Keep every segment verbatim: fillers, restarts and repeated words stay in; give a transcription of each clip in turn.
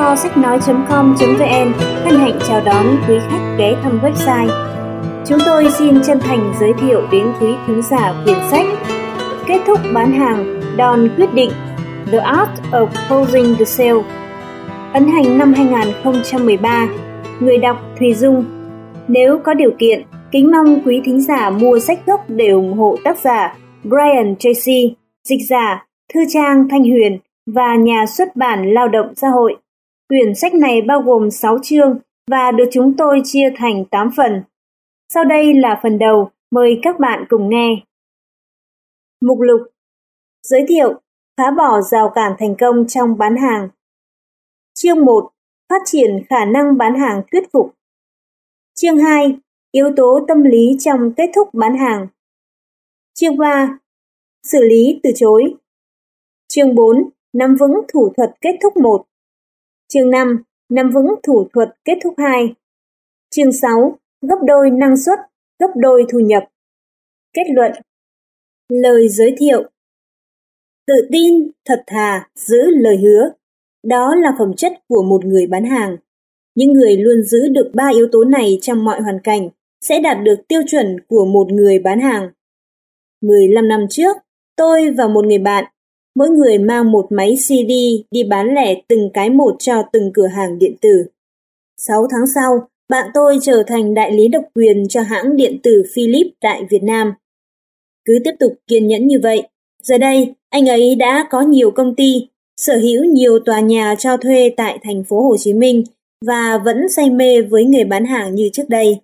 kho sách nói chấm com chấm vn hân hạnh chào đón quý khách ghé thăm website. Chúng tôi xin chân thành giới thiệu đến quý thính giả quyển sách Kết thúc bán hàng, đòn quyết định, The Art of Closing the Sale, ấn hành năm hai không một ba, người đọc Thùy Dung. Nếu có điều kiện, kính mong quý thính giả mua sách gốc để ủng hộ tác giả Brian Tracy, dịch giả Thư Trang Thanh Huyền và nhà xuất bản Lao động Xã hội. Quyển sách này bao gồm sáu chương và được chúng tôi chia thành tám phần. Sau đây là phần đầu, mời các bạn cùng nghe. Mục lục: giới thiệu, phá bỏ rào cản thành công trong bán hàng. Chương một: phát triển khả năng bán hàng thuyết phục. Chương hai: yếu tố tâm lý trong kết thúc bán hàng. Chương ba: xử lý từ chối. Chương bốn: nắm vững thủ thuật kết thúc một. Chương năm: nắm vững thủ thuật kết thúc hai. Chương sáu: gấp đôi năng suất, gấp đôi thu nhập. Kết luận. Lời giới thiệu: tự tin, thật thà, giữ lời hứa. Đó là phẩm chất của một người bán hàng. Những người luôn giữ được ba yếu tố này trong mọi hoàn cảnh sẽ đạt được tiêu chuẩn của một người bán hàng. mười lăm năm trước, tôi và một người bạn, mỗi người mang một máy xê đê đi bán lẻ từng cái một cho từng cửa hàng điện tử. Sáu tháng sau, bạn tôi trở thành đại lý độc quyền cho hãng điện tử Philips tại Việt Nam. Cứ tiếp tục kiên nhẫn như vậy, giờ đây anh ấy đã có nhiều công ty, sở hữu nhiều tòa nhà cho thuê tại thành phố Hồ Chí Minh và vẫn say mê với nghề bán hàng như trước đây.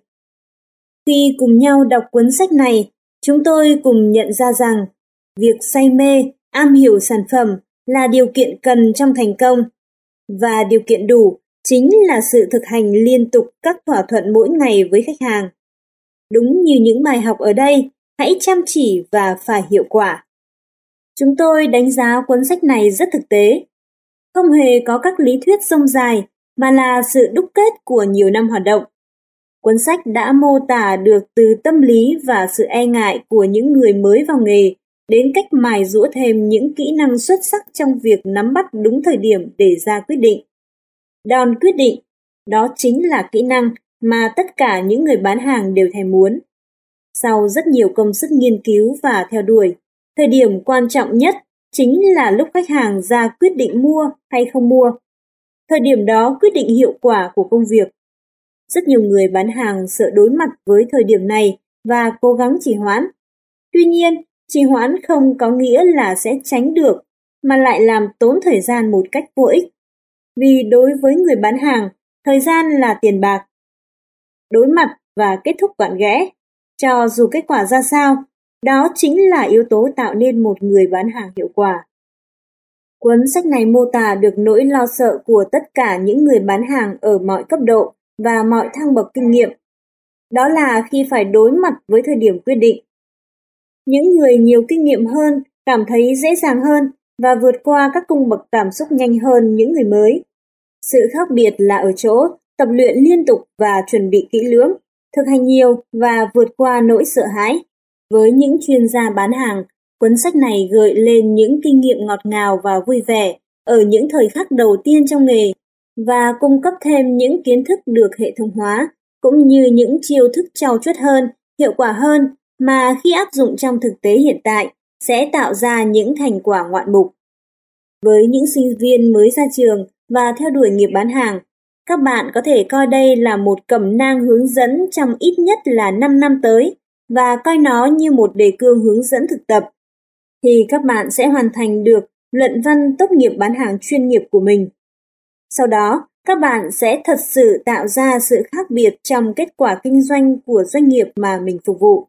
Khi cùng nhau đọc cuốn sách này, chúng tôi cùng nhận ra rằng việc say mê, am hiểu sản phẩm là điều kiện cần trong thành công, và điều kiện đủ chính là sự thực hành liên tục các thỏa thuận mỗi ngày với khách hàng. Đúng như những bài học ở đây, hãy chăm chỉ và phải hiệu quả. Chúng tôi đánh giá cuốn sách này rất thực tế, không hề có các lý thuyết rông dài mà là sự đúc kết của nhiều năm hoạt động. Cuốn sách đã mô tả được từ tâm lý và sự e ngại của những người mới vào nghề đến cách mài giũa thêm những kỹ năng xuất sắc trong việc nắm bắt đúng thời điểm để ra quyết định. Đòn quyết định, đó chính là kỹ năng mà tất cả những người bán hàng đều thèm muốn. Sau rất nhiều công sức nghiên cứu và theo đuổi, thời điểm quan trọng nhất chính là lúc khách hàng ra quyết định mua hay không mua. Thời điểm đó quyết định hiệu quả của công việc. Rất nhiều người bán hàng sợ đối mặt với thời điểm này và cố gắng trì hoãn. Tuy nhiên, trì hoãn không có nghĩa là sẽ tránh được, mà lại làm tốn thời gian một cách vô ích. Vì đối với người bán hàng, thời gian là tiền bạc. Đối mặt và kết thúc gọn ghẽ, cho dù kết quả ra sao, đó chính là yếu tố tạo nên một người bán hàng hiệu quả. Cuốn sách này mô tả được nỗi lo sợ của tất cả những người bán hàng ở mọi cấp độ và mọi thang bậc kinh nghiệm. Đó là khi phải đối mặt với thời điểm quyết định. Những người nhiều kinh nghiệm hơn cảm thấy dễ dàng hơn và vượt qua các cung bậc cảm xúc nhanh hơn những người mới. Sự khác biệt là ở chỗ tập luyện liên tục và chuẩn bị kỹ lưỡng, thực hành nhiều và vượt qua nỗi sợ hãi. Với những chuyên gia bán hàng, cuốn sách này gợi lên những kinh nghiệm ngọt ngào và vui vẻ ở những thời khắc đầu tiên trong nghề và cung cấp thêm những kiến thức được hệ thống hóa, cũng như những chiêu thức trau chuốt hơn, hiệu quả hơn mà khi áp dụng trong thực tế hiện tại sẽ tạo ra những thành quả ngoạn mục. Với những sinh viên mới ra trường và theo đuổi nghiệp bán hàng, các bạn có thể coi đây là một cẩm nang hướng dẫn trong ít nhất là năm năm tới và coi nó như một đề cương hướng dẫn thực tập, thì các bạn sẽ hoàn thành được luận văn tốt nghiệp bán hàng chuyên nghiệp của mình. Sau đó, các bạn sẽ thật sự tạo ra sự khác biệt trong kết quả kinh doanh của doanh nghiệp mà mình phục vụ.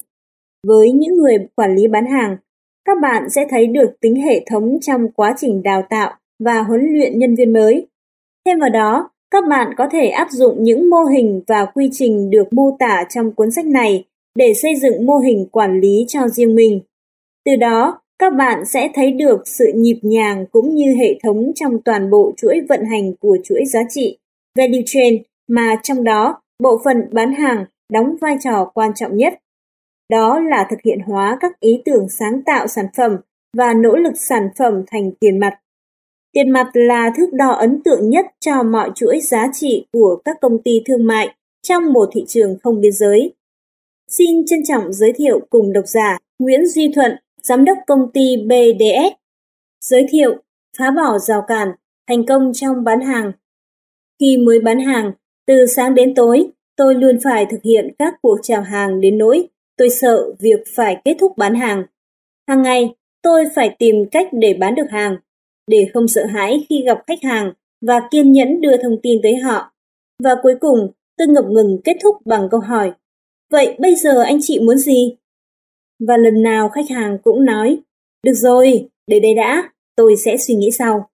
Với những người quản lý bán hàng, các bạn sẽ thấy được tính hệ thống trong quá trình đào tạo và huấn luyện nhân viên mới. Thêm vào đó, các bạn có thể áp dụng những mô hình và quy trình được mô tả trong cuốn sách này để xây dựng mô hình quản lý cho riêng mình. Từ đó, các bạn sẽ thấy được sự nhịp nhàng cũng như hệ thống trong toàn bộ chuỗi vận hành của chuỗi giá trị, value chain, mà trong đó bộ phận bán hàng đóng vai trò quan trọng nhất. Đó là thực hiện hóa các ý tưởng sáng tạo sản phẩm và nỗ lực sản phẩm thành tiền mặt. Tiền mặt là thước đo ấn tượng nhất cho mọi chuỗi giá trị của các công ty thương mại trong một thị trường không biên giới. Xin trân trọng giới thiệu cùng độc giả Nguyễn Duy Thuận, Giám đốc công ty bê đê ét. Giới thiệu, phá bỏ rào cản, thành công trong bán hàng. Khi mới bán hàng, từ sáng đến tối, tôi luôn phải thực hiện các cuộc chào hàng đến nỗi tôi sợ việc phải kết thúc bán hàng. Hàng ngày, tôi phải tìm cách để bán được hàng, để không sợ hãi khi gặp khách hàng và kiên nhẫn đưa thông tin tới họ. Và cuối cùng, tôi ngập ngừng kết thúc bằng câu hỏi, vậy bây giờ anh chị muốn gì? Và lần nào khách hàng cũng nói, được rồi, để đây đã, tôi sẽ suy nghĩ sau.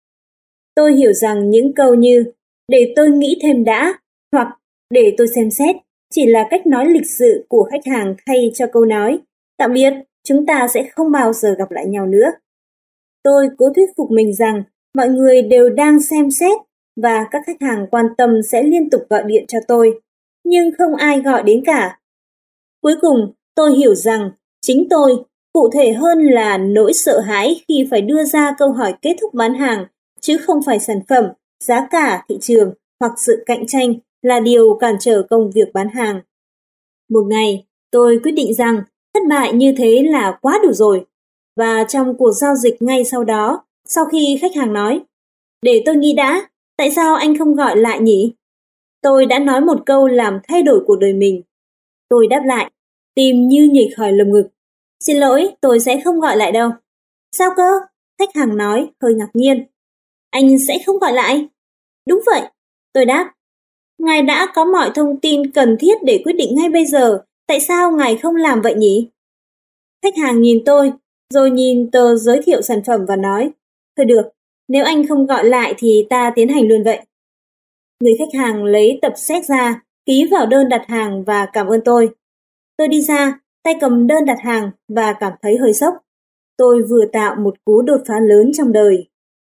Tôi hiểu rằng những câu như, để tôi nghĩ thêm đã, hoặc để tôi xem xét, chỉ là cách nói lịch sự của khách hàng thay cho câu nói, tạm biệt, chúng ta sẽ không bao giờ gặp lại nhau nữa. Tôi cố thuyết phục mình rằng mọi người đều đang xem xét và các khách hàng quan tâm sẽ liên tục gọi điện cho tôi, nhưng không ai gọi đến cả. Cuối cùng, tôi hiểu rằng chính tôi, cụ thể hơn là nỗi sợ hãi khi phải đưa ra câu hỏi kết thúc bán hàng, chứ không phải sản phẩm, giá cả, thị trường hoặc sự cạnh tranh là điều cản trở công việc bán hàng. Một ngày, tôi quyết định rằng thất bại như thế là quá đủ rồi. Và trong cuộc giao dịch ngay sau đó, sau khi khách hàng nói, để tôi nghĩ đã, tại sao anh không gọi lại nhỉ? Tôi đã nói một câu làm thay đổi cuộc đời mình. Tôi đáp lại, tim như nhảy khỏi lồng ngực. Xin lỗi, tôi sẽ không gọi lại đâu. Sao cơ? Khách hàng nói, hơi ngạc nhiên. Anh sẽ không gọi lại? Đúng vậy, tôi đáp. Ngài đã có mọi thông tin cần thiết để quyết định ngay bây giờ, tại sao ngài không làm vậy nhỉ? Khách hàng nhìn tôi, rồi nhìn tờ giới thiệu sản phẩm và nói, thôi được, nếu anh không gọi lại thì ta tiến hành luôn vậy. Người khách hàng lấy tập séc ra, ký vào đơn đặt hàng và cảm ơn tôi. Tôi đi ra, tay cầm đơn đặt hàng và cảm thấy hơi sốc. Tôi vừa tạo một cú đột phá lớn trong đời.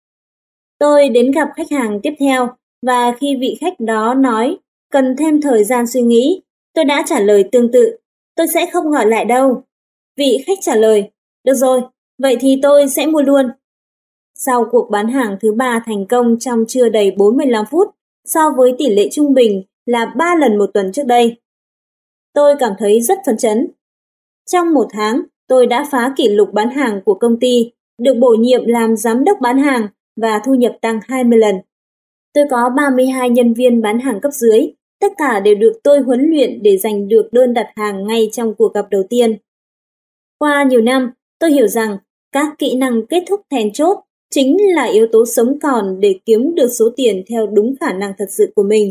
Tôi đến gặp khách hàng tiếp theo và khi vị khách đó nói cần thêm thời gian suy nghĩ, tôi đã trả lời tương tự, tôi sẽ không gọi lại đâu. Vị khách trả lời, được rồi, vậy thì tôi sẽ mua luôn. Sau cuộc bán hàng thứ ba thành công trong chưa đầy bốn mươi lăm phút, so với tỷ lệ trung bình là ba lần một tuần trước đây. Tôi cảm thấy rất phấn chấn. Trong một tháng, tôi đã phá kỷ lục bán hàng của công ty, được bổ nhiệm làm giám đốc bán hàng và thu nhập tăng hai mươi lần. Tôi có ba mươi hai nhân viên bán hàng cấp dưới, tất cả đều được tôi huấn luyện để giành được đơn đặt hàng ngay trong cuộc gặp đầu tiên. Qua nhiều năm, tôi hiểu rằng các kỹ năng kết thúc then chốt chính là yếu tố sống còn để kiếm được số tiền theo đúng khả năng thật sự của mình.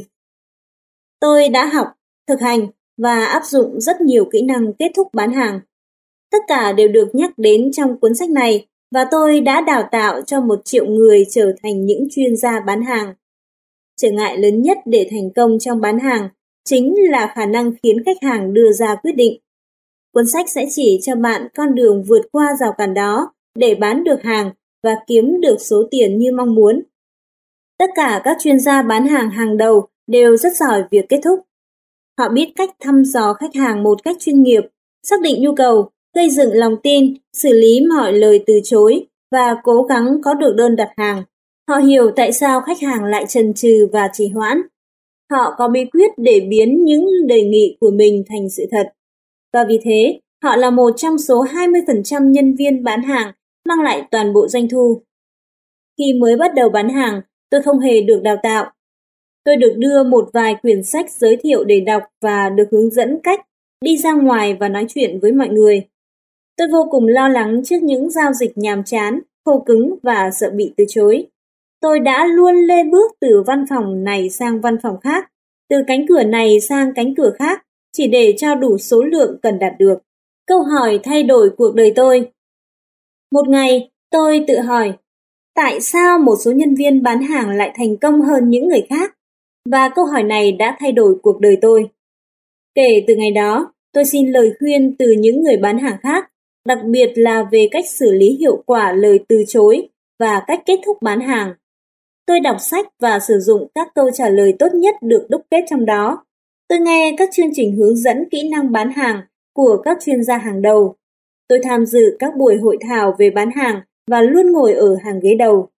Tôi đã học, thực hành và áp dụng rất nhiều kỹ năng kết thúc bán hàng. Tất cả đều được nhắc đến trong cuốn sách này và tôi đã đào tạo cho một triệu người trở thành những chuyên gia bán hàng. Trở ngại lớn nhất để thành công trong bán hàng chính là khả năng khiến khách hàng đưa ra quyết định. Cuốn sách sẽ chỉ cho bạn con đường vượt qua rào cản đó để bán được hàng và kiếm được số tiền như mong muốn. Tất cả các chuyên gia bán hàng hàng đầu đều rất giỏi việc kết thúc. Họ biết cách thăm dò khách hàng một cách chuyên nghiệp, xác định nhu cầu, gây dựng lòng tin, xử lý mọi lời từ chối và cố gắng có được đơn đặt hàng. Họ hiểu tại sao khách hàng lại chần chừ và trì hoãn. Họ có bí quyết để biến những đề nghị của mình thành sự thật. Và vì thế, họ là một trong số hai mươi phần trăm nhân viên bán hàng mang lại toàn bộ doanh thu. Khi mới bắt đầu bán hàng, tôi không hề được đào tạo. Tôi được đưa một vài quyển sách giới thiệu để đọc và được hướng dẫn cách đi ra ngoài và nói chuyện với mọi người. Tôi vô cùng lo lắng trước những giao dịch nhàm chán, khô cứng và sợ bị từ chối. Tôi đã luôn lê bước từ văn phòng này sang văn phòng khác, từ cánh cửa này sang cánh cửa khác, chỉ để cho đủ số lượng cần đạt được. Câu hỏi thay đổi cuộc đời tôi. Một ngày, tôi tự hỏi, tại sao một số nhân viên bán hàng lại thành công hơn những người khác? Và câu hỏi này đã thay đổi cuộc đời tôi. Kể từ ngày đó, tôi xin lời khuyên từ những người bán hàng khác, đặc biệt là về cách xử lý hiệu quả lời từ chối và cách kết thúc bán hàng. Tôi đọc sách và sử dụng các câu trả lời tốt nhất được đúc kết trong đó. Tôi nghe các chương trình hướng dẫn kỹ năng bán hàng của các chuyên gia hàng đầu. Tôi tham dự các buổi hội thảo về bán hàng và luôn ngồi ở hàng ghế đầu.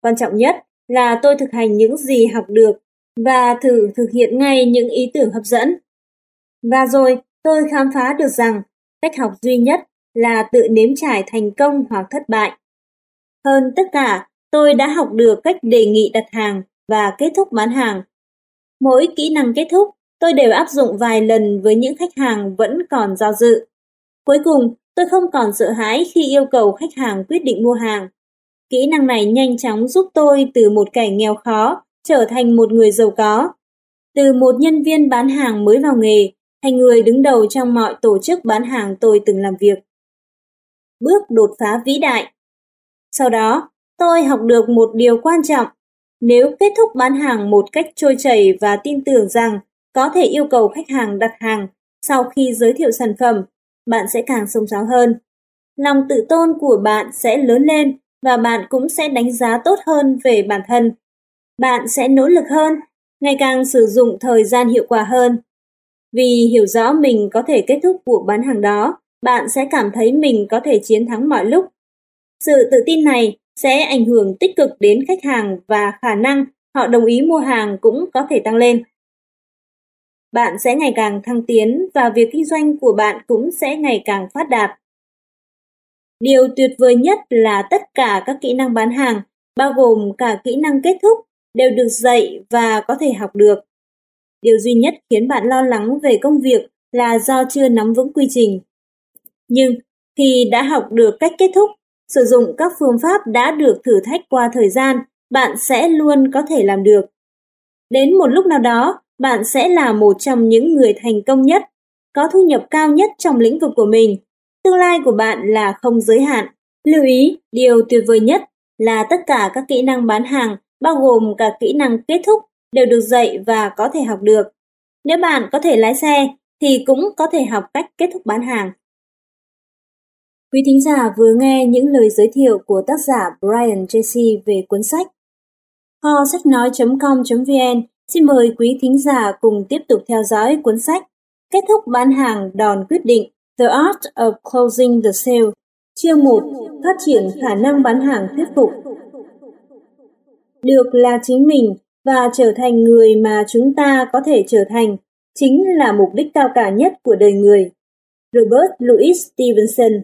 Quan trọng nhất là tôi thực hành những gì học được và thử thực hiện ngay những ý tưởng hấp dẫn. Và rồi tôi khám phá được rằng cách học duy nhất là tự nếm trải thành công hoặc thất bại. Hơn tất cả, tôi đã học được cách đề nghị đặt hàng và kết thúc bán hàng. Mỗi kỹ năng kết thúc, tôi đều áp dụng vài lần với những khách hàng vẫn còn do dự. Cuối cùng, tôi không còn sợ hãi khi yêu cầu khách hàng quyết định mua hàng. Kỹ năng này nhanh chóng giúp tôi từ một kẻ nghèo khó trở thành một người giàu có. Từ một nhân viên bán hàng mới vào nghề, thành người đứng đầu trong mọi tổ chức bán hàng tôi từng làm việc. Bước đột phá vĩ đại. Sau đó, tôi học được một điều quan trọng. Nếu kết thúc bán hàng một cách trôi chảy và tin tưởng rằng có thể yêu cầu khách hàng đặt hàng sau khi giới thiệu sản phẩm, bạn sẽ càng xông xáo hơn. Lòng tự tôn của bạn sẽ lớn lên và bạn cũng sẽ đánh giá tốt hơn về bản thân. Bạn sẽ nỗ lực hơn, ngày càng sử dụng thời gian hiệu quả hơn. Vì hiểu rõ mình có thể kết thúc cuộc bán hàng đó, bạn sẽ cảm thấy mình có thể chiến thắng mọi lúc. Sự tự tin này sẽ ảnh hưởng tích cực đến khách hàng và khả năng họ đồng ý mua hàng cũng có thể tăng lên. Bạn sẽ ngày càng thăng tiến và việc kinh doanh của bạn cũng sẽ ngày càng phát đạt. Điều tuyệt vời nhất là tất cả các kỹ năng bán hàng, bao gồm cả kỹ năng kết thúc, đều được dạy và có thể học được. Điều duy nhất khiến bạn lo lắng về công việc là do chưa nắm vững quy trình. Nhưng khi đã học được cách kết thúc, sử dụng các phương pháp đã được thử thách qua thời gian, bạn sẽ luôn có thể làm được. Đến một lúc nào đó, bạn sẽ là một trong những người thành công nhất, có thu nhập cao nhất trong lĩnh vực của mình. Tương lai của bạn là không giới hạn. Lưu ý, điều tuyệt vời nhất là tất cả các kỹ năng bán hàng, bao gồm cả kỹ năng kết thúc, đều được dạy và có thể học được. Nếu bạn có thể lái xe, thì cũng có thể học cách kết thúc bán hàng. Quý thính giả vừa nghe những lời giới thiệu của tác giả Brian Tracy về cuốn sách. kho sách nói chấm com chấm vn xin mời quý thính giả cùng tiếp tục theo dõi cuốn sách Kết thúc bán hàng đòn quyết định, The Art of Closing the Sale, chương một, phát triển khả năng bán hàng thuyết phục. Được là chính mình và trở thành người mà chúng ta có thể trở thành chính là mục đích cao cả nhất của đời người. Robert Louis Stevenson.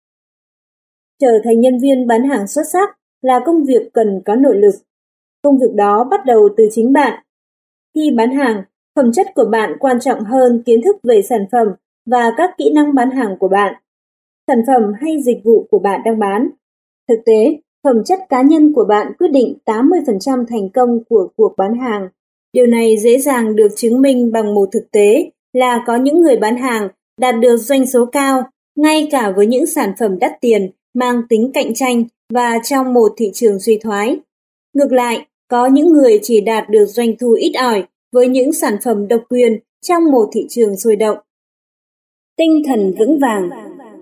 Trở thành nhân viên bán hàng xuất sắc là công việc cần có nội lực. Công việc đó bắt đầu từ chính bạn. Khi bán hàng, phẩm chất của bạn quan trọng hơn kiến thức về sản phẩm và các kỹ năng bán hàng của bạn. Sản phẩm hay dịch vụ của bạn đang bán. Thực tế, phẩm chất cá nhân của bạn quyết định tám mươi phần trăm thành công của cuộc bán hàng. Điều này dễ dàng được chứng minh bằng một thực tế là có những người bán hàng đạt được doanh số cao ngay cả với những sản phẩm đắt tiền mang tính cạnh tranh và trong một thị trường suy thoái. Ngược lại, có những người chỉ đạt được doanh thu ít ỏi với những sản phẩm độc quyền trong một thị trường sôi động. Tinh thần vững vàng.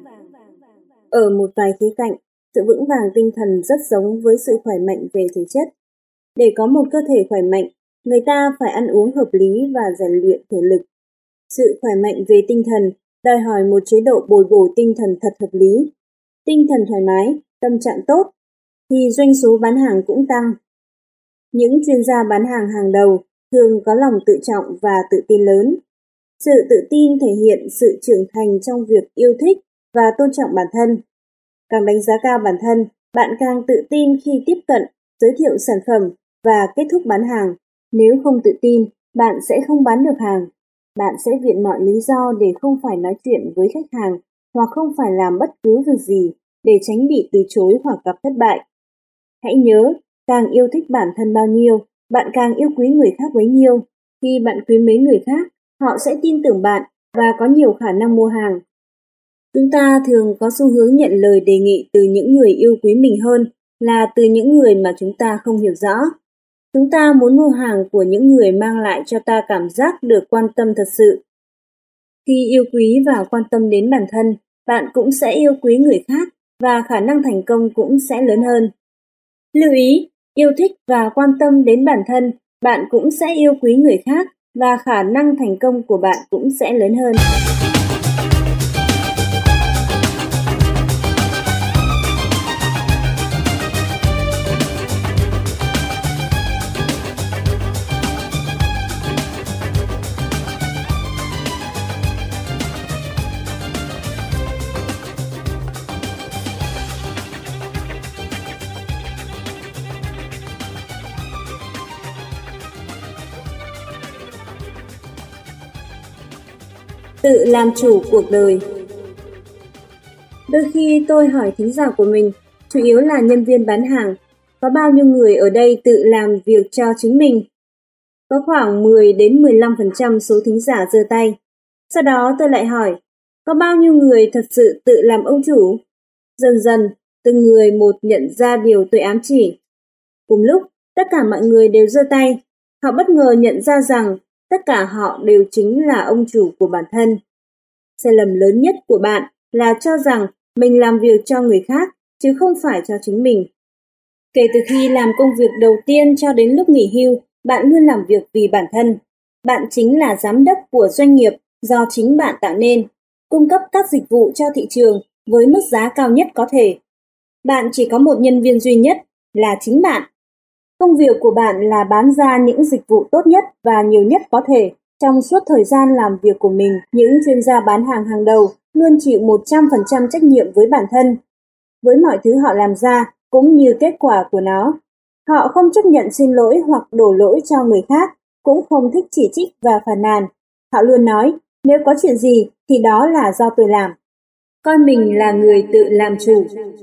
Ở một vài khía cạnh, sự vững vàng tinh thần rất giống với sự khỏe mạnh về thể chất. Để có một cơ thể khỏe mạnh, người ta phải ăn uống hợp lý và rèn luyện thể lực. Sự khỏe mạnh về tinh thần đòi hỏi một chế độ bồi bổ tinh thần thật hợp lý. Tinh thần thoải mái, tâm trạng tốt, thì doanh số bán hàng cũng tăng. Những chuyên gia bán hàng hàng đầu thường có lòng tự trọng và tự tin lớn. Sự tự tin thể hiện sự trưởng thành trong việc yêu thích và tôn trọng bản thân. Càng đánh giá cao bản thân, bạn càng tự tin khi tiếp cận, giới thiệu sản phẩm và kết thúc bán hàng. Nếu không tự tin, bạn sẽ không bán được hàng. Bạn sẽ viện mọi lý do để không phải nói chuyện với khách hàng hoặc không phải làm bất cứ việc gì để tránh bị từ chối hoặc gặp thất bại. Hãy nhớ, càng yêu thích bản thân bao nhiêu, bạn càng yêu quý người khác bấy nhiêu. Khi bạn quý mến người khác, họ sẽ tin tưởng bạn và có nhiều khả năng mua hàng. Chúng ta thường có xu hướng nhận lời đề nghị từ những người yêu quý mình hơn là từ những người mà chúng ta không hiểu rõ. Chúng ta muốn mua hàng của những người mang lại cho ta cảm giác được quan tâm thật sự. Khi yêu quý và quan tâm đến bản thân, bạn cũng sẽ yêu quý người khác và khả năng thành công cũng sẽ lớn hơn. Lưu ý, yêu thích và quan tâm đến bản thân, bạn cũng sẽ yêu quý người khác và khả năng thành công của bạn cũng sẽ lớn hơn. tự làm chủ cuộc đời. Đôi khi tôi hỏi thính giả của mình, chủ yếu là nhân viên bán hàng, có bao nhiêu người ở đây tự làm việc cho chính mình? Có khoảng mười đến mười lăm phần trăm số thính giả giơ tay. Sau đó tôi lại hỏi, có bao nhiêu người thật sự tự làm ông chủ? Dần dần, từng người một nhận ra điều tôi ám chỉ. Cùng lúc, tất cả mọi người đều giơ tay. Họ bất ngờ nhận ra rằng tất cả họ đều chính là ông chủ của bản thân. Sai lầm lớn nhất của bạn là cho rằng mình làm việc cho người khác, chứ không phải cho chính mình. Kể từ khi làm công việc đầu tiên cho đến lúc nghỉ hưu, bạn luôn làm việc vì bản thân. Bạn chính là giám đốc của doanh nghiệp do chính bạn tạo nên, cung cấp các dịch vụ cho thị trường với mức giá cao nhất có thể. Bạn chỉ có một nhân viên duy nhất, là chính bạn. Công việc của bạn là bán ra những dịch vụ tốt nhất và nhiều nhất có thể. Trong suốt thời gian làm việc của mình, những chuyên gia bán hàng hàng đầu luôn chịu một trăm phần trăm trách nhiệm với bản thân, với mọi thứ họ làm ra cũng như kết quả của nó. Họ không chấp nhận xin lỗi hoặc đổ lỗi cho người khác, cũng không thích chỉ trích và phàn nàn. Họ luôn nói, nếu có chuyện gì thì đó là do tôi làm. Coi mình là người tự làm chủ.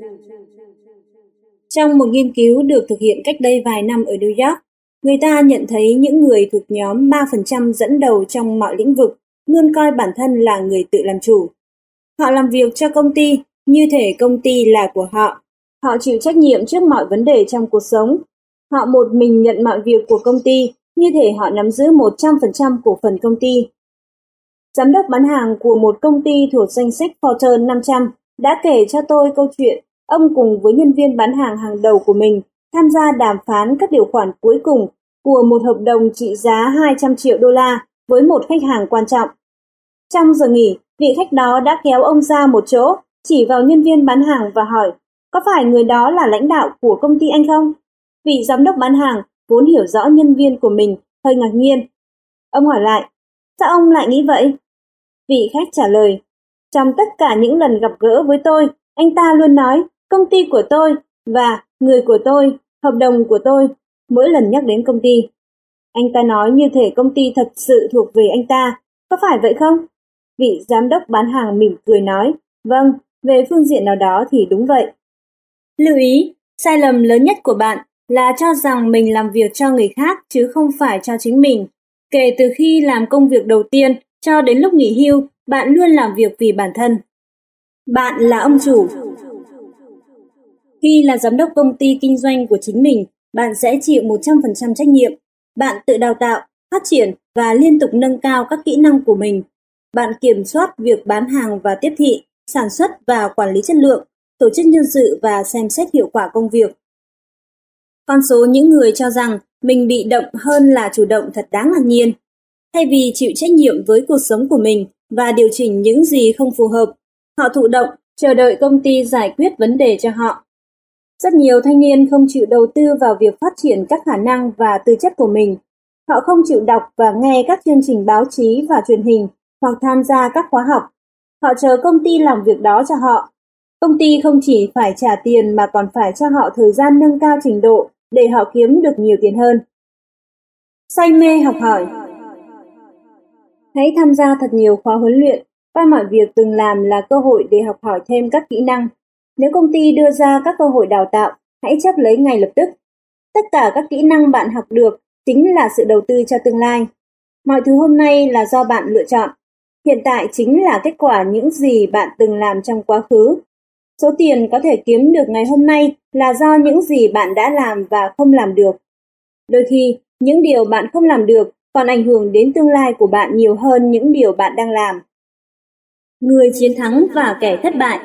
Trong một nghiên cứu được thực hiện cách đây vài năm ở New York, người ta nhận thấy những người thuộc nhóm ba phần trăm dẫn đầu trong mọi lĩnh vực luôn coi bản thân là người tự làm chủ. Họ làm việc cho công ty như thể công ty là của họ. Họ chịu trách nhiệm trước mọi vấn đề trong cuộc sống. Họ một mình nhận mọi việc của công ty như thể họ nắm giữ một trăm phần trăm cổ phần công ty. Giám đốc bán hàng của một công ty thuộc danh sách Fortune năm trăm đã kể cho tôi câu chuyện ông cùng với nhân viên bán hàng hàng đầu của mình tham gia đàm phán các điều khoản cuối cùng của một hợp đồng trị giá hai trăm triệu đô la với một khách hàng quan trọng. Trong giờ nghỉ, vị khách đó đã kéo ông ra một chỗ, chỉ vào nhân viên bán hàng và hỏi, có phải người đó là lãnh đạo của công ty anh không? Vị giám đốc bán hàng vốn hiểu rõ nhân viên của mình, hơi ngạc nhiên. Ông hỏi lại, sao ông lại nghĩ vậy? Vị khách trả lời, trong tất cả những lần gặp gỡ với tôi, anh ta luôn nói, công ty của tôi và người của tôi, hợp đồng của tôi, mỗi lần nhắc đến công ty. Anh ta nói như thể công ty thật sự thuộc về anh ta, có phải vậy không? Vị giám đốc bán hàng mỉm cười nói, vâng, về phương diện nào đó thì đúng vậy. Lưu ý, sai lầm lớn nhất của bạn là cho rằng mình làm việc cho người khác chứ không phải cho chính mình. Kể từ khi làm công việc đầu tiên cho đến lúc nghỉ hưu, bạn luôn làm việc vì bản thân. Bạn là ông chủ. Khi là giám đốc công ty kinh doanh của chính mình, bạn sẽ chịu một trăm phần trăm trách nhiệm. Bạn tự đào tạo, phát triển và liên tục nâng cao các kỹ năng của mình. Bạn kiểm soát việc bán hàng và tiếp thị, sản xuất và quản lý chất lượng, tổ chức nhân sự và xem xét hiệu quả công việc. Con số những người cho rằng mình bị động hơn là chủ động thật đáng ngạc nhiên. Thay vì chịu trách nhiệm với cuộc sống của mình và điều chỉnh những gì không phù hợp, họ thụ động, chờ đợi công ty giải quyết vấn đề cho họ. Rất nhiều thanh niên không chịu đầu tư vào việc phát triển các khả năng và tư chất của mình. Họ không chịu đọc và nghe các chương trình báo chí và truyền hình hoặc tham gia các khóa học. Họ chờ công ty làm việc đó cho họ. Công ty không chỉ phải trả tiền mà còn phải cho họ thời gian nâng cao trình độ để họ kiếm được nhiều tiền hơn. Say mê học hỏi. Hãy tham gia thật nhiều khóa huấn luyện, coi mọi việc từng làm là cơ hội để học hỏi thêm các kỹ năng. Nếu công ty đưa ra các cơ hội đào tạo, hãy chấp lấy ngay lập tức. Tất cả các kỹ năng bạn học được chính là sự đầu tư cho tương lai. Mọi thứ hôm nay là do bạn lựa chọn. Hiện tại chính là kết quả những gì bạn từng làm trong quá khứ. Số tiền có thể kiếm được ngày hôm nay là do những gì bạn đã làm và không làm được. Đôi khi, những điều bạn không làm được còn ảnh hưởng đến tương lai của bạn nhiều hơn những điều bạn đang làm. Người chiến thắng và kẻ thất bại.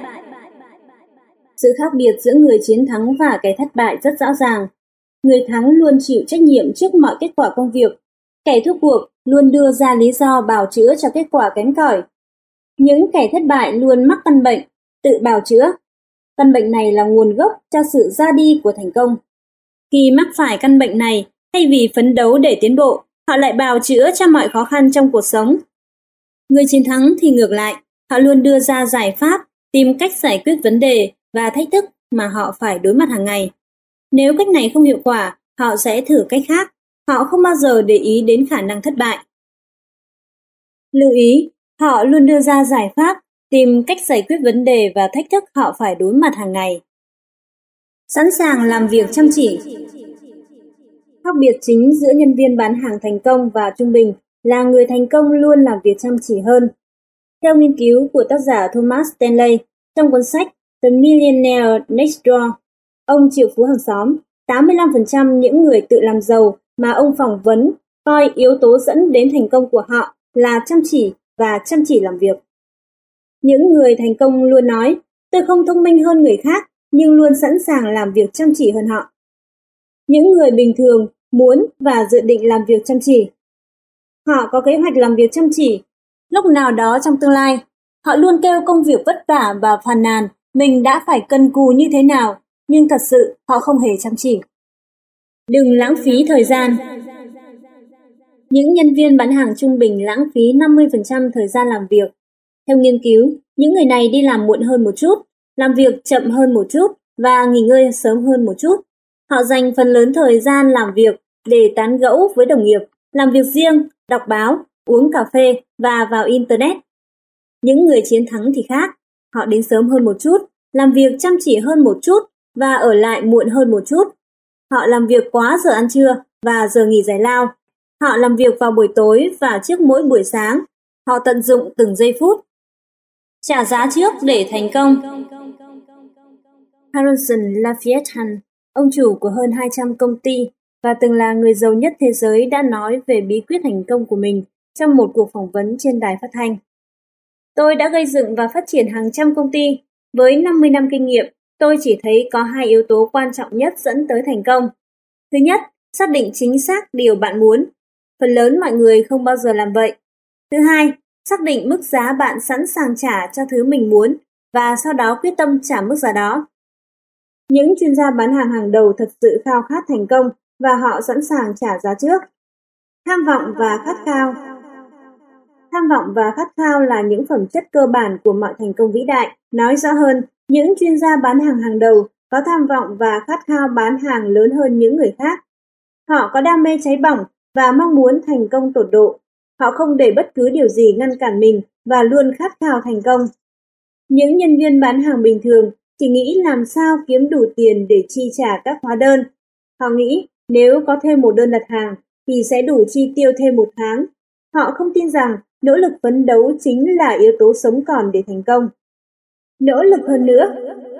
Sự khác biệt giữa người chiến thắng và kẻ thất bại rất rõ ràng. Người thắng luôn chịu trách nhiệm trước mọi kết quả công việc. Kẻ thua cuộc luôn đưa ra lý do bào chữa cho kết quả kém cỏi. Những kẻ thất bại luôn mắc căn bệnh, tự bào chữa. Căn bệnh này là nguồn gốc cho sự ra đi của thành công. Khi mắc phải căn bệnh này, thay vì phấn đấu để tiến bộ, họ lại bào chữa cho mọi khó khăn trong cuộc sống. Người chiến thắng thì ngược lại, họ luôn đưa ra giải pháp, tìm cách giải quyết vấn đề và thách thức mà họ phải đối mặt hàng ngày. Nếu cách này không hiệu quả, họ sẽ thử cách khác. Họ không bao giờ để ý đến khả năng thất bại. Lưu ý, Họ luôn đưa ra giải pháp, tìm cách giải quyết vấn đề và thách thức họ phải đối mặt hàng ngày. Sẵn sàng làm việc chăm chỉ. Khác biệt chính giữa nhân viên bán hàng thành công và trung bình là người thành công luôn làm việc chăm chỉ hơn. Theo nghiên cứu của tác giả Thomas Stanley trong cuốn sách The Millionaire Next Door, ông triệu phú hàng xóm, tám mươi lăm phần trăm những người tự làm giàu mà ông phỏng vấn coi yếu tố dẫn đến thành công của họ là chăm chỉ và chăm chỉ làm việc. Những người thành công luôn nói, tôi không thông minh hơn người khác, nhưng luôn sẵn sàng làm việc chăm chỉ hơn họ. Những người bình thường muốn và dự định làm việc chăm chỉ. Họ có kế hoạch làm việc chăm chỉ. Lúc nào đó trong tương lai, họ luôn kêu công việc vất vả và phàn nàn mình đã phải cần cù như thế nào, nhưng thật sự họ không hề chăm chỉ. Đừng lãng phí thời gian. Những nhân viên bán hàng trung bình lãng phí năm mươi phần trăm thời gian làm việc. Theo nghiên cứu, những người này đi làm muộn hơn một chút, làm việc chậm hơn một chút và nghỉ ngơi sớm hơn một chút. Họ dành phần lớn thời gian làm việc để tán gẫu với đồng nghiệp, làm việc riêng, đọc báo, uống cà phê và vào Internet. Những người chiến thắng thì khác, họ đến sớm hơn một chút, làm việc chăm chỉ hơn một chút và ở lại muộn hơn một chút. Họ làm việc quá giờ ăn trưa và giờ nghỉ giải lao. Họ làm việc vào buổi tối và trước mỗi buổi sáng. Họ tận dụng từng giây phút. Trả giá trước để thành công. Harrison Lafayette, ông chủ của hơn hai trăm công ty và từng là người giàu nhất thế giới, đã nói về bí quyết thành công của mình trong một cuộc phỏng vấn trên đài phát thanh. Tôi đã gây dựng và phát triển hàng trăm công ty. Với năm mươi năm kinh nghiệm, tôi chỉ thấy có hai yếu tố quan trọng nhất dẫn tới thành công. Thứ nhất, xác định chính xác điều bạn muốn. Phần lớn mọi người không bao giờ làm vậy. Thứ hai, xác định mức giá bạn sẵn sàng trả cho thứ mình muốn và sau đó quyết tâm trả mức giá đó. Những chuyên gia bán hàng hàng đầu thật sự khao khát thành công và họ sẵn sàng trả giá trước. Tham vọng và khát khao. Tham vọng và khát khao là những phẩm chất cơ bản của mọi thành công vĩ đại. Nói rõ hơn, những chuyên gia bán hàng hàng đầu có tham vọng và khát khao bán hàng lớn hơn những người khác. Họ có đam mê cháy bỏng và mong muốn thành công tột độ. Họ không để bất cứ điều gì ngăn cản mình và luôn khát khao thành công. Những nhân viên bán hàng bình thường chỉ nghĩ làm sao kiếm đủ tiền để chi trả các hóa đơn. Họ nghĩ nếu có thêm một đơn đặt hàng thì sẽ đủ chi tiêu thêm một tháng. Họ không tin rằng nỗ lực phấn đấu chính là yếu tố sống còn để thành công. Nỗ lực hơn nữa.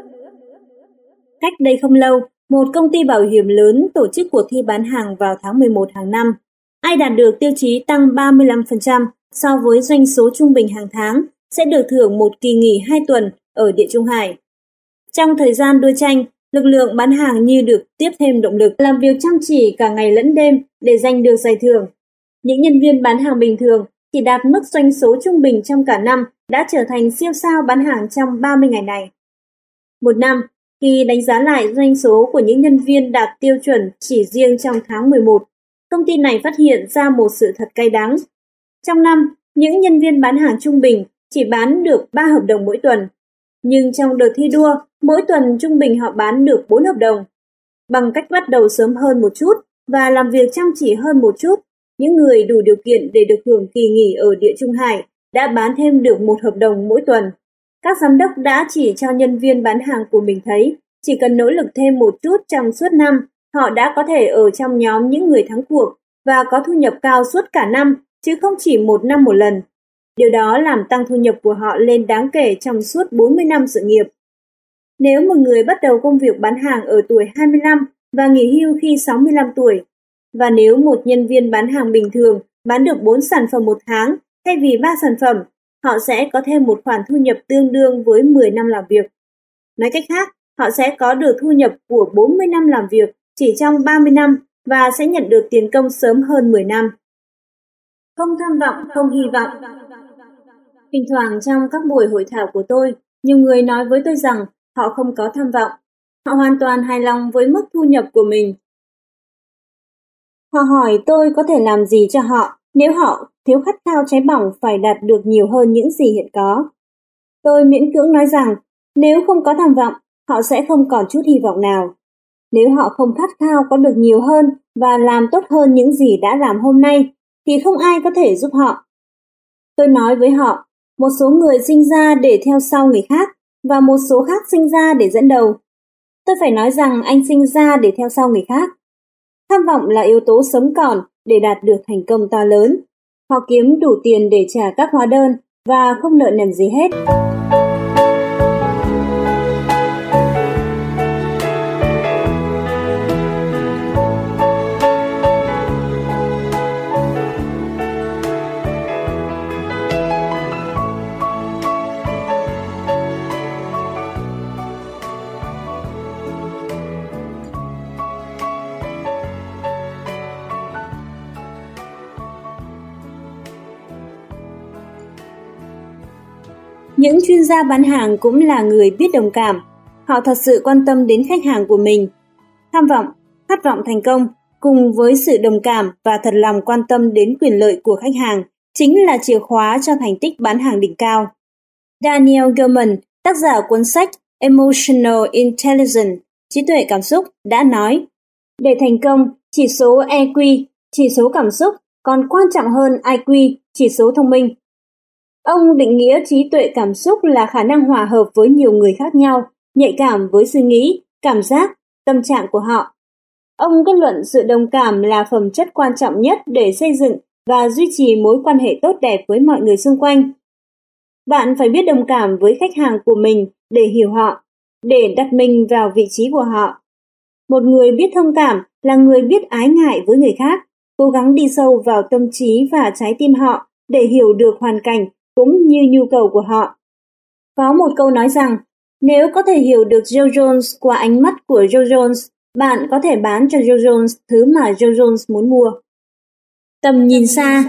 Cách đây không lâu, một công ty bảo hiểm lớn tổ chức cuộc thi bán hàng vào tháng mười một hàng năm. Ai đạt được tiêu chí tăng ba mươi lăm phần trăm so với doanh số trung bình hàng tháng sẽ được thưởng một kỳ nghỉ hai tuần ở Địa Trung Hải. Trong thời gian đua tranh, lực lượng bán hàng như được tiếp thêm động lực, làm việc chăm chỉ cả ngày lẫn đêm để giành được giải thưởng. Những nhân viên bán hàng bình thường chỉ đạt mức doanh số trung bình trong cả năm đã trở thành siêu sao bán hàng trong ba mươi ngày này. Một năm, khi đánh giá lại doanh số của những nhân viên đạt tiêu chuẩn chỉ riêng trong tháng mười một, công ty này phát hiện ra một sự thật cay đắng. Trong năm, những nhân viên bán hàng trung bình chỉ bán được ba hợp đồng mỗi tuần. Nhưng trong đợt thi đua, mỗi tuần trung bình họ bán được bốn hợp đồng. Bằng cách bắt đầu sớm hơn một chút và làm việc chăm chỉ hơn một chút, những người đủ điều kiện để được hưởng kỳ nghỉ ở Địa Trung Hải đã bán thêm được một hợp đồng mỗi tuần. Các giám đốc đã chỉ cho nhân viên bán hàng của mình thấy, chỉ cần nỗ lực thêm một chút trong suốt năm, họ đã có thể ở trong nhóm những người thắng cuộc và có thu nhập cao suốt cả năm, chứ không chỉ một năm một lần. Điều đó làm tăng thu nhập của họ lên đáng kể trong suốt bốn mươi năm sự nghiệp. Nếu một người bắt đầu công việc bán hàng ở tuổi hai mươi lăm và nghỉ hưu khi sáu mươi lăm tuổi, và nếu một nhân viên bán hàng bình thường bán được bốn sản phẩm một tháng thay vì ba sản phẩm, họ sẽ có thêm một khoản thu nhập tương đương với mười năm làm việc. Nói cách khác, họ sẽ có được thu nhập của bốn mươi năm làm việc chỉ trong ba mươi năm và sẽ nhận được tiền công sớm hơn mười năm. Không tham vọng, không hy vọng. Thỉnh thoảng trong các buổi hội thảo của tôi, nhiều người nói với tôi rằng họ không có tham vọng. Họ hoàn toàn hài lòng với mức thu nhập của mình. Họ hỏi tôi có thể làm gì cho họ nếu họ thiếu khát khao cháy bỏng phải đạt được nhiều hơn những gì hiện có. Tôi miễn cưỡng nói rằng nếu không có tham vọng, họ sẽ không còn chút hy vọng nào. Nếu họ không khát khao có được nhiều hơn và làm tốt hơn những gì đã làm hôm nay, thì không ai có thể giúp họ. Tôi nói với họ, Một số người sinh ra để theo sau người khác và một số khác sinh ra để dẫn đầu. Tôi phải nói rằng anh sinh ra để theo sau người khác. Tham vọng là yếu tố sống còn để đạt được thành công to lớn. Họ kiếm đủ tiền để trả các hóa đơn và không nợ nần gì hết. Những chuyên gia bán hàng cũng là người biết đồng cảm. Họ thật sự quan tâm đến khách hàng của mình. Tham vọng, khát vọng thành công cùng với sự đồng cảm và thật lòng quan tâm đến quyền lợi của khách hàng chính là chìa khóa cho thành tích bán hàng đỉnh cao. Daniel Goleman, tác giả cuốn sách Emotional Intelligence, trí tuệ cảm xúc, đã nói, để thành công, chỉ số E Q, chỉ số cảm xúc, còn quan trọng hơn I Q, chỉ số thông minh. Ông định nghĩa trí tuệ cảm xúc là khả năng hòa hợp với nhiều người khác nhau, nhạy cảm với suy nghĩ, cảm giác, tâm trạng của họ. Ông kết luận sự đồng cảm là phẩm chất quan trọng nhất để xây dựng và duy trì mối quan hệ tốt đẹp với mọi người xung quanh. Bạn phải biết đồng cảm với khách hàng của mình để hiểu họ, để đặt mình vào vị trí của họ. Một người biết thông cảm là người biết ái ngại với người khác, cố gắng đi sâu vào tâm trí và trái tim họ để hiểu được hoàn cảnh cũng như nhu cầu của họ. Có một câu nói rằng, nếu có thể hiểu được Joe Jones qua ánh mắt của Joe Jones, bạn có thể bán cho Joe Jones thứ mà Joe Jones muốn mua. Tầm nhìn xa.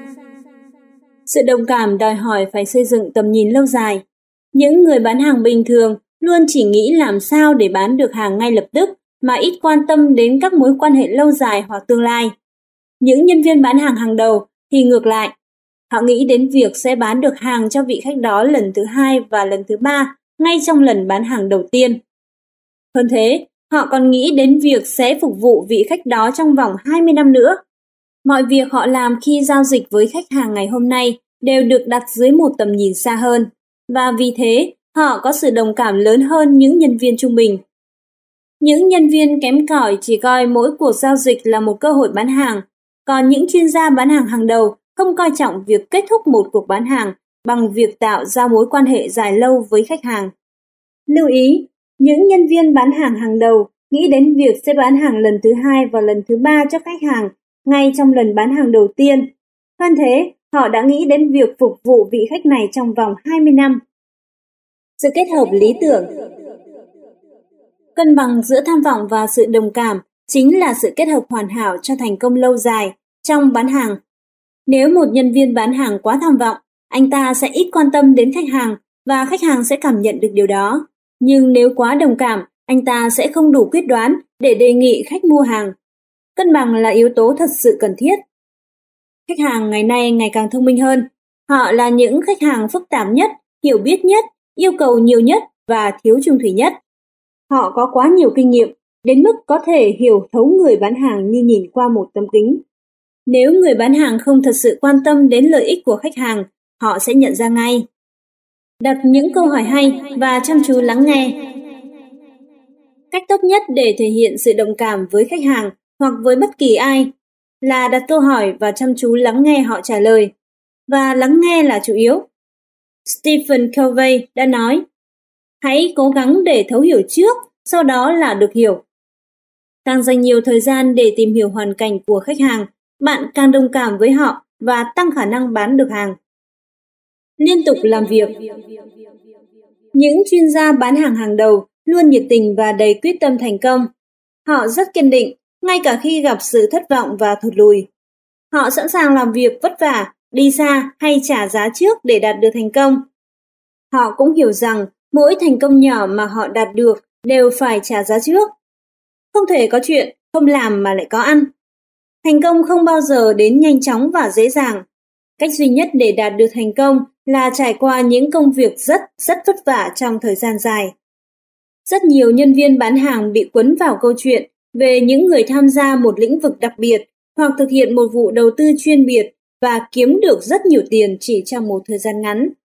Sự đồng cảm đòi hỏi phải xây dựng tầm nhìn lâu dài. Những người bán hàng bình thường luôn chỉ nghĩ làm sao để bán được hàng ngay lập tức mà ít quan tâm đến các mối quan hệ lâu dài hoặc tương lai. Những nhân viên bán hàng hàng đầu thì ngược lại. Họ nghĩ đến việc sẽ bán được hàng cho vị khách đó lần thứ hai và lần thứ ba ngay trong lần bán hàng đầu tiên. Hơn thế, họ còn nghĩ đến việc sẽ phục vụ vị khách đó trong vòng hai mươi năm nữa. Mọi việc họ làm khi giao dịch với khách hàng ngày hôm nay đều được đặt dưới một tầm nhìn xa hơn, và vì thế họ có sự đồng cảm lớn hơn những nhân viên trung bình. Những nhân viên kém cỏi chỉ coi mỗi cuộc giao dịch là một cơ hội bán hàng, còn những chuyên gia bán hàng hàng đầu không coi trọng việc kết thúc một cuộc bán hàng bằng việc tạo ra mối quan hệ dài lâu với khách hàng. Lưu ý, những nhân viên bán hàng hàng đầu nghĩ đến việc sẽ bán hàng lần thứ hai và lần thứ ba cho khách hàng ngay trong lần bán hàng đầu tiên. Hơn thế, họ đã nghĩ đến việc phục vụ vị khách này trong vòng hai mươi năm. Sự kết hợp lý tưởng. Cân bằng giữa tham vọng và sự đồng cảm chính là sự kết hợp hoàn hảo cho thành công lâu dài trong bán hàng. Nếu một nhân viên bán hàng quá tham vọng, anh ta sẽ ít quan tâm đến khách hàng và khách hàng sẽ cảm nhận được điều đó. Nhưng nếu quá đồng cảm, anh ta sẽ không đủ quyết đoán để đề nghị khách mua hàng. Cân bằng là yếu tố thật sự cần thiết. Khách hàng ngày nay ngày càng thông minh hơn. Họ là những khách hàng phức tạp nhất, hiểu biết nhất, yêu cầu nhiều nhất và thiếu chung thủy nhất. Họ có quá nhiều kinh nghiệm, đến mức có thể hiểu thấu người bán hàng như nhìn qua một tấm kính. Nếu người bán hàng không thật sự quan tâm đến lợi ích của khách hàng, họ sẽ nhận ra ngay. Đặt những câu hỏi hay và chăm chú lắng nghe. Cách tốt nhất để thể hiện sự đồng cảm với khách hàng hoặc với bất kỳ ai là đặt câu hỏi và chăm chú lắng nghe họ trả lời. Và lắng nghe là chủ yếu. Stephen Covey đã nói, hãy cố gắng để thấu hiểu trước, sau đó là được hiểu. Càng dành nhiều thời gian để tìm hiểu hoàn cảnh của khách hàng, bạn càng đồng cảm với họ và tăng khả năng bán được hàng. Liên tục làm việc. Những chuyên gia bán hàng hàng đầu luôn nhiệt tình và đầy quyết tâm thành công. Họ rất kiên định, ngay cả khi gặp sự thất vọng và thụt lùi. Họ sẵn sàng làm việc vất vả, đi xa hay trả giá trước để đạt được thành công. Họ cũng hiểu rằng mỗi thành công nhỏ mà họ đạt được đều phải trả giá trước. Không thể có chuyện không làm mà lại có ăn. Thành công không bao giờ đến nhanh chóng và dễ dàng. Cách duy nhất để đạt được thành công là trải qua những công việc rất, rất vất vả trong thời gian dài. Rất nhiều nhân viên bán hàng bị cuốn vào câu chuyện về những người tham gia một lĩnh vực đặc biệt hoặc thực hiện một vụ đầu tư chuyên biệt và kiếm được rất nhiều tiền chỉ trong một thời gian ngắn.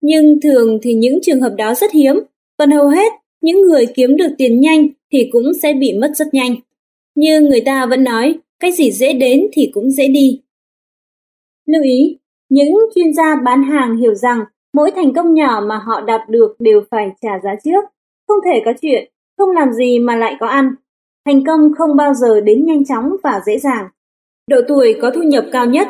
Nhưng thường thì những trường hợp đó rất hiếm, còn hầu hết những người kiếm được tiền nhanh thì cũng sẽ bị mất rất nhanh. Như người ta vẫn nói, cái gì dễ đến thì cũng dễ đi. Lưu ý, những chuyên gia bán hàng hiểu rằng mỗi thành công nhỏ mà họ đạt được đều phải trả giá trước. Không thể có chuyện, không làm gì mà lại có ăn. Thành công không bao giờ đến nhanh chóng và dễ dàng. Độ tuổi có thu nhập cao nhất.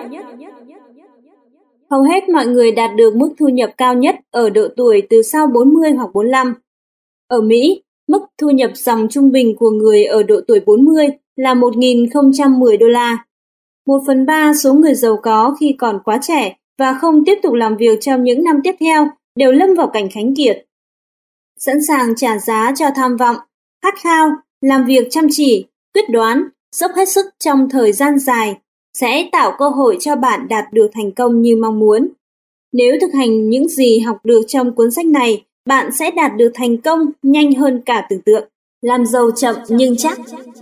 Hầu hết mọi người đạt được mức thu nhập cao nhất ở độ tuổi từ sau bốn mươi hoặc bốn mươi lăm. Ở Mỹ, mức thu nhập dòng trung bình của người ở độ tuổi bốn mươi là một nghìn không trăm mười đô la. Một phần ba số người giàu có khi còn quá trẻ và không tiếp tục làm việc trong những năm tiếp theo đều lâm vào cảnh khánh kiệt. Sẵn sàng trả giá cho tham vọng, khát khao, làm việc chăm chỉ, quyết đoán, dốc hết sức trong thời gian dài sẽ tạo cơ hội cho bạn đạt được thành công như mong muốn. Nếu thực hành những gì học được trong cuốn sách này, bạn sẽ đạt được thành công nhanh hơn cả tưởng tượng. Làm giàu chậm nhưng chắc.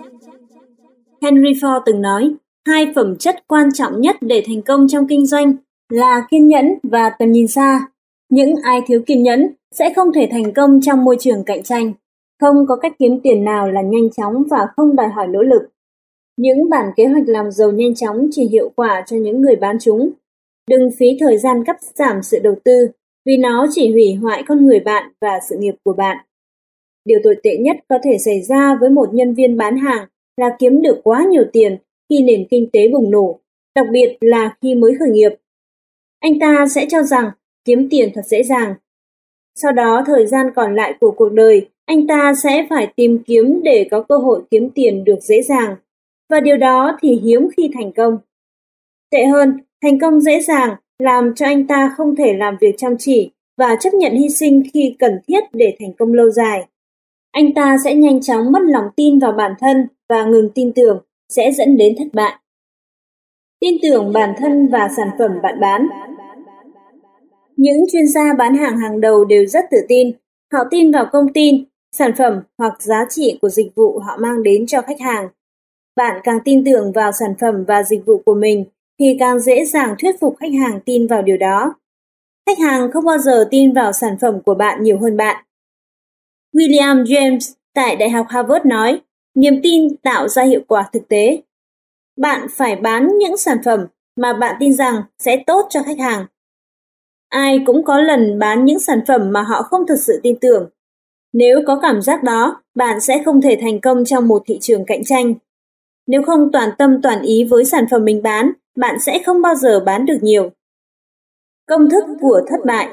Henry Ford từng nói, hai phẩm chất quan trọng nhất để thành công trong kinh doanh là kiên nhẫn và tầm nhìn xa. Những ai thiếu kiên nhẫn sẽ không thể thành công trong môi trường cạnh tranh. Không có cách kiếm tiền nào là nhanh chóng và không đòi hỏi nỗ lực. Những bản kế hoạch làm giàu nhanh chóng chỉ hiệu quả cho những người bán chúng. Đừng phí thời gian cắt giảm sự đầu tư, vì nó chỉ hủy hoại con người bạn và sự nghiệp của bạn. Điều tồi tệ nhất có thể xảy ra với một nhân viên bán hàng là kiếm được quá nhiều tiền khi nền kinh tế bùng nổ, đặc biệt là khi mới khởi nghiệp. Anh ta sẽ cho rằng kiếm tiền thật dễ dàng. Sau đó thời gian còn lại của cuộc đời, anh ta sẽ phải tìm kiếm để có cơ hội kiếm tiền được dễ dàng. Và điều đó thì hiếm khi thành công. Tệ hơn, thành công dễ dàng làm cho anh ta không thể làm việc chăm chỉ và chấp nhận hy sinh khi cần thiết để thành công lâu dài. Anh ta sẽ nhanh chóng mất lòng tin vào bản thân và ngừng tin tưởng, sẽ dẫn đến thất bại. Tin tưởng bản thân và sản phẩm bạn bán. Những chuyên gia bán hàng hàng đầu đều rất tự tin. Họ tin vào công ty, sản phẩm hoặc giá trị của dịch vụ họ mang đến cho khách hàng. Bạn càng tin tưởng vào sản phẩm và dịch vụ của mình thì càng dễ dàng thuyết phục khách hàng tin vào điều đó. Khách hàng không bao giờ tin vào sản phẩm của bạn nhiều hơn bạn. William James tại Đại học Harvard nói, niềm tin tạo ra hiệu quả thực tế. Bạn phải bán những sản phẩm mà bạn tin rằng sẽ tốt cho khách hàng. Ai cũng có lần bán những sản phẩm mà họ không thực sự tin tưởng. Nếu có cảm giác đó, bạn sẽ không thể thành công trong một thị trường cạnh tranh. Nếu không toàn tâm toàn ý với sản phẩm mình bán, bạn sẽ không bao giờ bán được nhiều. Công thức của thất bại.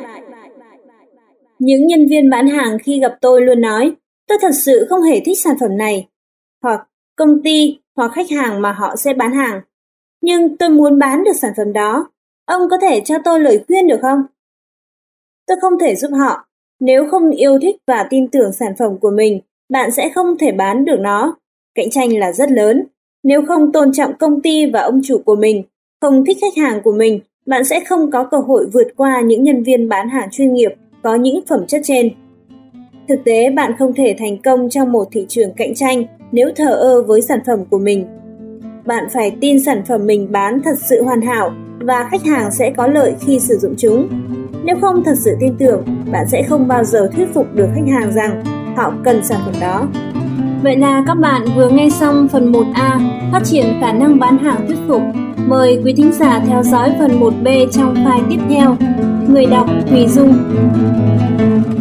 Những nhân viên bán hàng khi gặp tôi luôn nói, tôi thật sự không hề thích sản phẩm này, hoặc công ty hoặc khách hàng mà họ sẽ bán hàng. Nhưng tôi muốn bán được sản phẩm đó. Ông có thể cho tôi lời khuyên được không? Tôi không thể giúp họ. Nếu không yêu thích và tin tưởng sản phẩm của mình, bạn sẽ không thể bán được nó. Cạnh tranh là rất lớn. Nếu không tôn trọng công ty và ông chủ của mình, không thích khách hàng của mình, bạn sẽ không có cơ hội vượt qua những nhân viên bán hàng chuyên nghiệp có những phẩm chất trên. Thực tế, bạn không thể thành công trong một thị trường cạnh tranh nếu thờ ơ với sản phẩm của mình. Bạn phải tin sản phẩm mình bán thật sự hoàn hảo và khách hàng sẽ có lợi khi sử dụng chúng. Nếu không thật sự tin tưởng, bạn sẽ không bao giờ thuyết phục được khách hàng rằng họ cần sản phẩm đó. Vậy là các bạn vừa nghe xong phần một A, phát triển khả năng bán hàng thuyết phục. Mời quý thính giả theo dõi phần một B trong file tiếp theo. Người đọc Thùy Dung.